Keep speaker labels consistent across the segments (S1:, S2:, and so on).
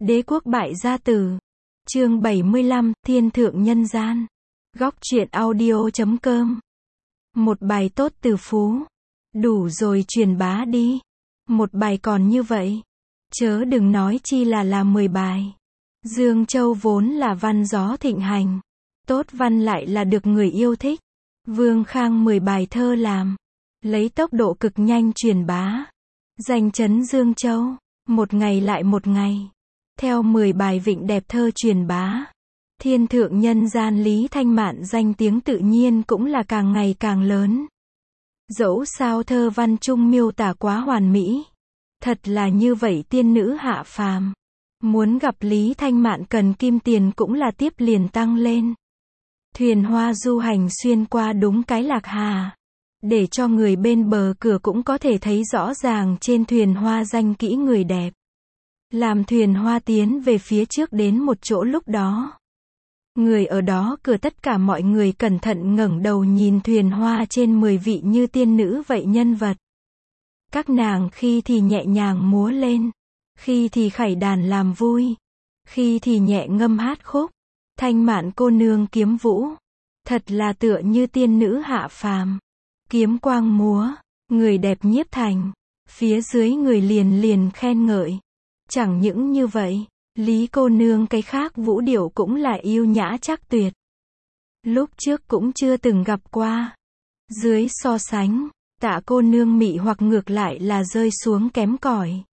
S1: Đế quốc bại gia tử. Chương 75, Thiên thượng nhân gian. Góc truyện audio.com. Một bài tốt từ phú. Đủ rồi, truyền bá đi. Một bài còn như vậy. Chớ đừng nói chi là 10 bài. Dương Châu vốn là văn gió thịnh hành. Tốt văn lại là được người yêu thích. Vương Khang 10 bài thơ làm. Lấy tốc độ cực nhanh truyền bá. Danh chấn Dương Châu. Một ngày lại một ngày. Theo 10 bài vịnh đẹp thơ truyền bá. Thiên thượng nhân gian Lý Thanh Mạn danh tiếng tự nhiên cũng là càng ngày càng lớn. Dẫu sao thơ văn chung miêu tả quá hoàn mỹ. Thật là như vậy tiên nữ hạ phàm. Muốn gặp Lý Thanh Mạn cần kim tiền cũng là tiếp liền tăng lên. Thuyền hoa du hành xuyên qua đúng cái Lạc Hà. Để cho người bên bờ cửa cũng có thể thấy rõ ràng trên thuyền hoa danh kỹ người đẹp. Làm thuyền hoa tiến về phía trước đến một chỗ lúc đó. Người ở đó cửa tất cả mọi người cẩn thận ngẩng đầu nhìn thuyền hoa trên 10 vị như tiên nữ vậy nhân vật. Các nàng khi thì nhẹ nhàng múa lên, khi thì khẩy đàn làm vui, khi thì nhẹ ngâm hát khúc. Thanh Mạn cô nương kiếm vũ, thật là tựa như tiên nữ hạ phàm. Kiếm quang múa, người đẹp nhiếp thành, phía dưới người liền liền khen ngợi. Chẳng những như vậy, Lý cô nương cái khác vũ điệu cũng là yêu nhã chắc tuyệt. Lúc trước cũng chưa từng gặp qua. Dưới so sánh, Tạ cô nương mị hoặc ngược lại là rơi xuống kém cỏi.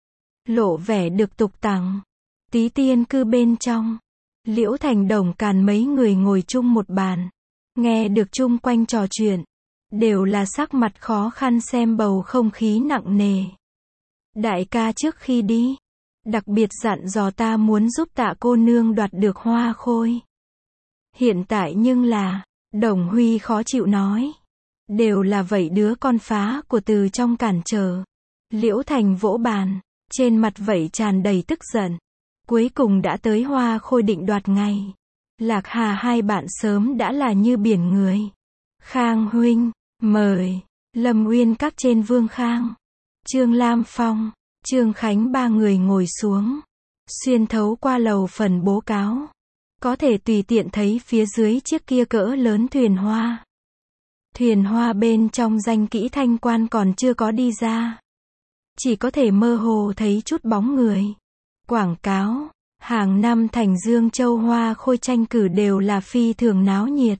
S1: Lộ vẻ được tục tằng. Tí tiên cư bên trong. Liễu Thành Đồng Càn mấy người ngồi chung một bàn. Nghe được chung quanh trò chuyện. Đều là sắc mặt khó khăn xem bầu không khí nặng nề. Đại ca trước khi đi. Đặc biệt dặn dò ta muốn giúp Tạ cô nương đoạt được hoa khôi. Hiện tại nhưng là, Đồng Huy khó chịu nói. Đều là vậy đứa con phá của từ trong cản trở. Liễu Thành vỗ bàn, trên mặt vậy tràn đầy tức giận. Cuối cùng đã tới hoa khôi định đoạt ngày. Lạc Hà hai bạn sớm đã là như biển người. Khang huynh, mời. Lâm Uyên các trên Vương Khang, Trương Lam Phong, Trương Khánh ba người ngồi xuống. Xuyên thấu qua lầu phần bố cáo. Có thể tùy tiện thấy phía dưới chiếc kia cỡ lớn thuyền hoa. Thuyền hoa bên trong danh kỹ thanh quan còn chưa có đi ra. Chỉ có thể mơ hồ thấy chút bóng người. Quảng cáo, hàng năm thành Dương Châu hoa khôi tranh cử đều là phi thường náo nhiệt.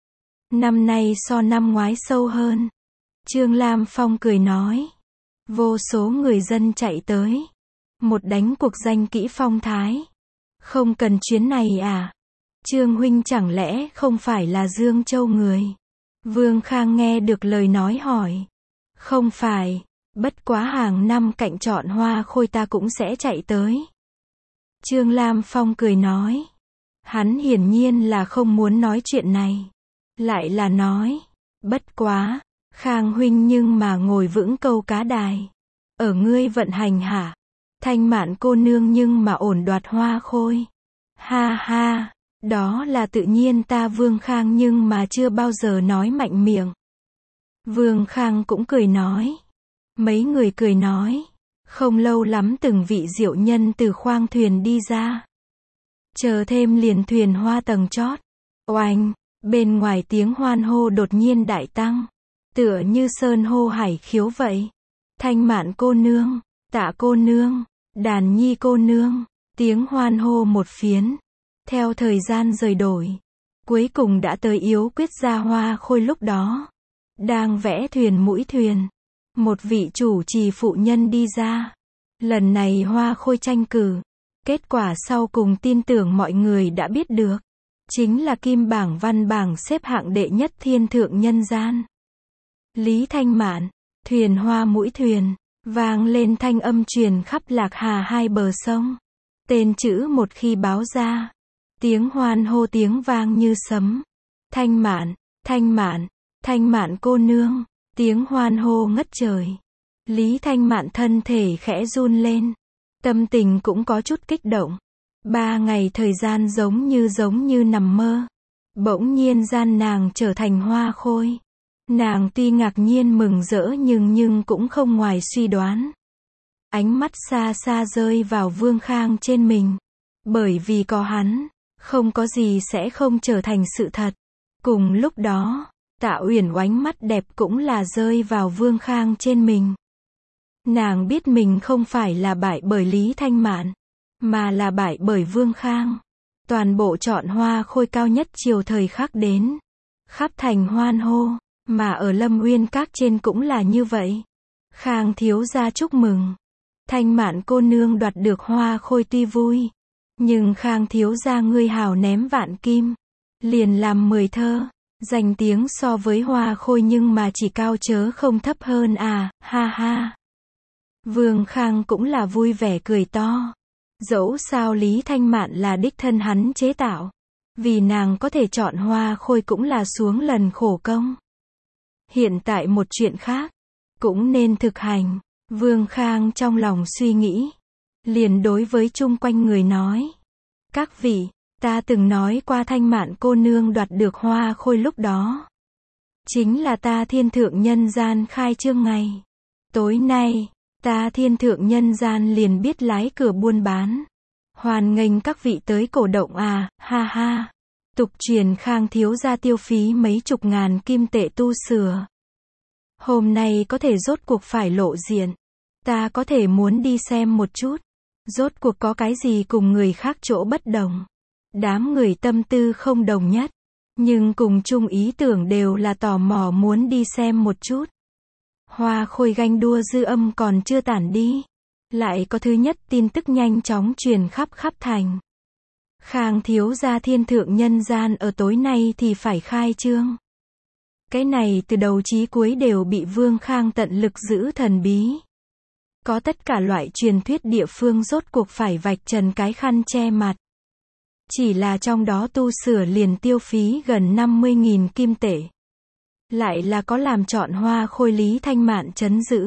S1: Năm nay so năm ngoái sâu hơn. Trương Lam Phong cười nói. Vô số người dân chạy tới. Một đánh cuộc danh kỹ phong thái. Không cần chuyến này à? Trương huynh chẳng lẽ không phải là Dương Châu người? Vương Khang nghe được lời nói hỏi. Không phải, bất quá hàng năm cạnh chọn hoa khôi ta cũng sẽ chạy tới. Trương Lam Phong cười nói. Hắn hiển nhiên là không muốn nói chuyện này. Lại là nói. Bất quá, Khang huynh nhưng mà ngồi vững câu cá đài. Ở ngươi vận hành hả? Thanh Mạn cô nương nhưng mà ổn đoạt hoa khôi. Ha ha. Đó là tự nhiên ta Vương Khang nhưng mà chưa bao giờ nói mạnh miệng. Vương Khang cũng cười nói. Mấy người cười nói. Không lâu lắm từng vị diệu nhân từ khoang thuyền đi ra. Chờ thêm liền thuyền hoa tầng chót. Oanh, bên ngoài tiếng hoan hô đột nhiên đại tăng. Tựa như sơn hô hải khiếu vậy. Thanh Mạn cô nương, Tạ cô nương, Đàn Nhi cô nương. Tiếng hoan hô một phiến. Theo thời gian rời đổi, cuối cùng đã tới Yếu Quyết gia hoa khôi lúc đó. Đang vẽ thuyền mũi thuyền. Một vị chủ trì phụ nhân đi ra. Lần này hoa khôi tranh cử. Kết quả sau cùng tin tưởng mọi người đã biết được. Chính là kim bảng văn bảng xếp hạng đệ nhất thiên thượng nhân gian. Lý Thanh Mạn, thuyền hoa mũi thuyền. Vang lên thanh âm truyền khắp Lạc Hà hai bờ sông. Tên chữ một khi báo ra. Tiếng hoan hô tiếng vang như sấm. Thanh Mạn, Thanh Mạn, Thanh Mạn cô nương. Tiếng hoan hô ngất trời. Lý Thanh Mạn thân thể khẽ run lên. Tâm tình cũng có chút kích động. 3 ngày thời gian giống như nằm mơ. Bỗng nhiên gian nàng trở thành hoa khôi. Nàng tuy ngạc nhiên mừng rỡ nhưng cũng không ngoài suy đoán. ánh mắt xa xa rơi vào Vương Khang trên mình. Bởi vì có hắn, không có gì sẽ không trở thành sự thật. Cùng lúc đó, Tạ Uyển Oánh mắt đẹp cũng là rơi vào Vương Khang trên mình. Nàng biết mình không phải là bại bởi Lý Thanh Mạn, mà là bại bởi Vương Khang. Toàn bộ chọn hoa khôi cao nhất chiều thời khắc đến. Khắp thành hoan hô, mà ở Lâm Uyên Các trên cũng là như vậy. Khang thiếu gia chúc mừng. Thanh Mạn cô nương đoạt được hoa khôi tuy vui, nhưng Khang thiếu gia ngươi hào ném vạn kim, liền làm 10 thơ, danh tiếng so với hoa khôi nhưng mà chỉ cao chớ không thấp hơn à, ha ha. Vương Khang cũng là vui vẻ cười to. Dẫu sao Lý Thanh Mạn là đích thân hắn chế tạo, vì nàng có thể chọn hoa khôi cũng là xuống lần khổ công. Hiện tại một chuyện khác, cũng nên thực hành. Vương Khang trong lòng suy nghĩ, liền đối với chung quanh người nói. Các vị, ta từng nói qua Thanh Mạn cô nương đoạt được hoa khôi lúc đó. Chính là ta Thiên Thượng Nhân Gian khai trương ngày. Tối nay, ta Thiên Thượng Nhân Gian liền biết lái cửa buôn bán. Hoan nghênh các vị tới cổ động à, ha ha. Tục truyền Khang thiếu gia tiêu phí mấy chục ngàn kim tệ tu sửa. Hôm nay có thể rốt cuộc phải lộ diện. Ta có thể muốn đi xem một chút. Rốt cuộc có cái gì cùng người khác chỗ bất đồng. Đám người tâm tư không đồng nhất, nhưng cùng chung ý tưởng đều là tò mò muốn đi xem một chút. Hoa khôi ganh đua dư âm còn chưa tản đi. Lại có thứ nhất tin tức nhanh chóng truyền khắp thành. Khang thiếu gia Thiên Thượng Nhân Gian ở tối nay thì phải khai trương. Cái này từ đầu chí cuối đều bị Vương Khang tận lực giữ thần bí. Có tất cả loại truyền thuyết địa phương rốt cuộc phải vạch trần cái khăn che mặt. Chỉ là trong đó tu sửa liền tiêu phí gần 50.000 kim tệ. Lại là có làm chọn hoa khôi Lý Thanh Mạn trấn giữ.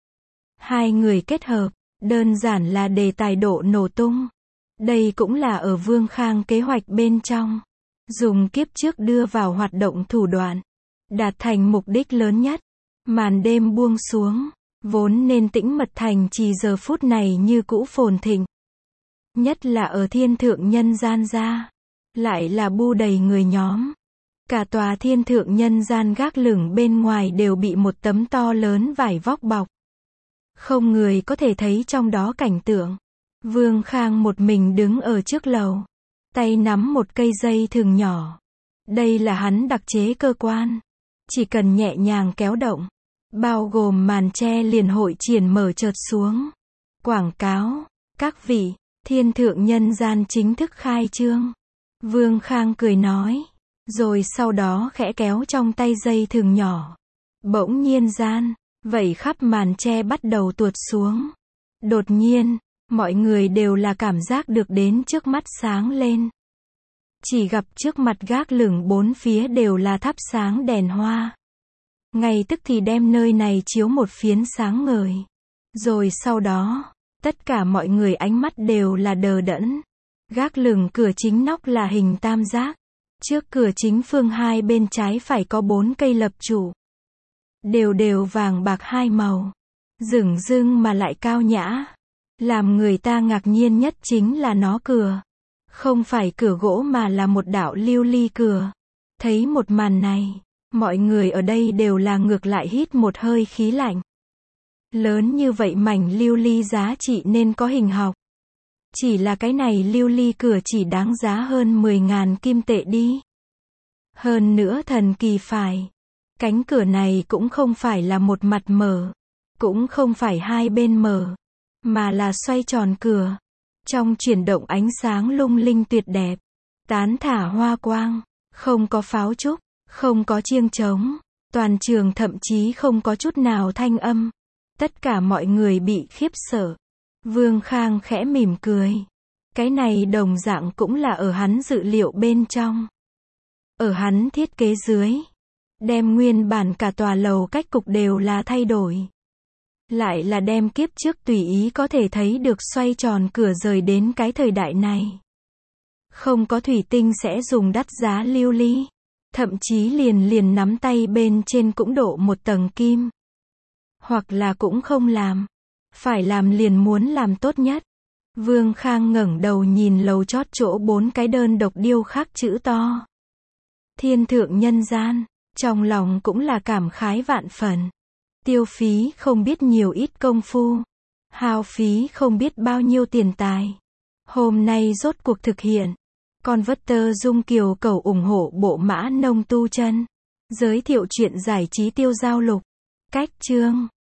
S1: Hai người kết hợp, đơn giản là đề tài độ nổ tung. Đây cũng là ở Vương Khang kế hoạch bên trong. Dùng kiếp trước đưa vào hoạt động thủ đoạn. Đạt thành mục đích lớn nhất. Màn đêm buông xuống. Vốn nên tĩnh mật thành trì giờ phút này như cũ phồn thịnh. Nhất là ở Thiên Thượng Nhân Gian ra. Lại là bu đầy người nhóm. Cả tòa Thiên Thượng Nhân Gian gác lửng bên ngoài đều bị một tấm to lớn vải vóc bọc. Không người có thể thấy trong đó cảnh tượng. Vương Khang một mình đứng ở trước lầu. Tay nắm một cây dây thừng nhỏ. Đây là hắn đặc chế cơ quan. Chỉ cần nhẹ nhàng kéo động. Bao gồm màn che liền hội triển mở chợt xuống. Quảng cáo. Các vị, Thiên Thượng Nhân Gian chính thức khai trương. Vương Khang cười nói. Rồi sau đó khẽ kéo trong tay dây thừng nhỏ. Bỗng nhiên gian, vẩy khắp màn che bắt đầu tuột xuống. Đột nhiên, mọi người đều là cảm giác được đến trước mắt sáng lên. Chỉ gặp trước mặt gác lửng bốn phía đều là thắp sáng đèn hoa. Ngay tức thì đem nơi này chiếu một phiến sáng ngời. Rồi sau đó, tất cả mọi người ánh mắt đều là đờ đẫn. Gác lửng cửa chính nóc là hình tam giác. Trước cửa chính phương hai bên trái phải có 4 cây lập trụ. Đều vàng bạc hai màu. Rừng rưng mà lại cao nhã. Làm người ta ngạc nhiên nhất chính là nó cửa. Không phải cửa gỗ mà là một đạo lưu ly cửa. Thấy một màn này, mọi người ở đây đều là ngược lại hít một hơi khí lạnh. Lớn như vậy mảnh lưu ly giá trị nên có hình học. Chỉ là cái này lưu ly cửa chỉ đáng giá hơn 10.000 kim tệ đi. Hơn nữa thần kỳ phải. Cánh cửa này cũng không phải là một mặt mở. Cũng không phải hai bên mở. Mà là xoay tròn cửa. Trong chuyển động ánh sáng lung linh tuyệt đẹp. Tán thả hoa quang. Không có pháo trúc. Không có chiêng trống. Toàn trường thậm chí không có chút nào thanh âm. Tất cả mọi người bị khiếp sợ. Vương Khang khẽ mỉm cười. Cái này đồng dạng cũng là ở hắn dự liệu bên trong. Ở hắn thiết kế dưới. Đem nguyên bản cả tòa lầu cách cục đều là thay đổi. Lại là đem kiếp trước tùy ý có thể thấy được xoay tròn cửa rời đến cái thời đại này. Không có thủy tinh sẽ dùng đắt giá lưu ly. Thậm chí liền nắm tay bên trên cũng độ một tầng kim. Hoặc là cũng không làm. Phải làm liền muốn làm tốt nhất. Vương Khang ngẩng đầu nhìn lầu chót chỗ 4 cái đơn độc điêu khắc chữ to. Thiên thượng nhân gian, trong lòng cũng là cảm khái vạn phần. Tiêu phí không biết nhiều ít công phu, hao phí không biết bao nhiêu tiền tài. Hôm nay rốt cuộc thực hiện. Con vất tơ dung kiều cầu ủng hộ bộ mã nông tu chân. Giới thiệu chuyện giải trí tiêu giao lục. Cách chương